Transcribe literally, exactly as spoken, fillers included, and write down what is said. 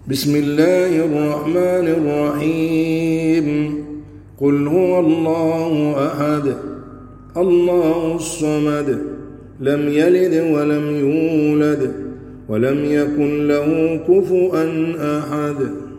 بسم الله الرحمن الرحيم قل هو الله أحد الله الصمد لم يلد ولم يولد ولم يكن له كفوا أحد.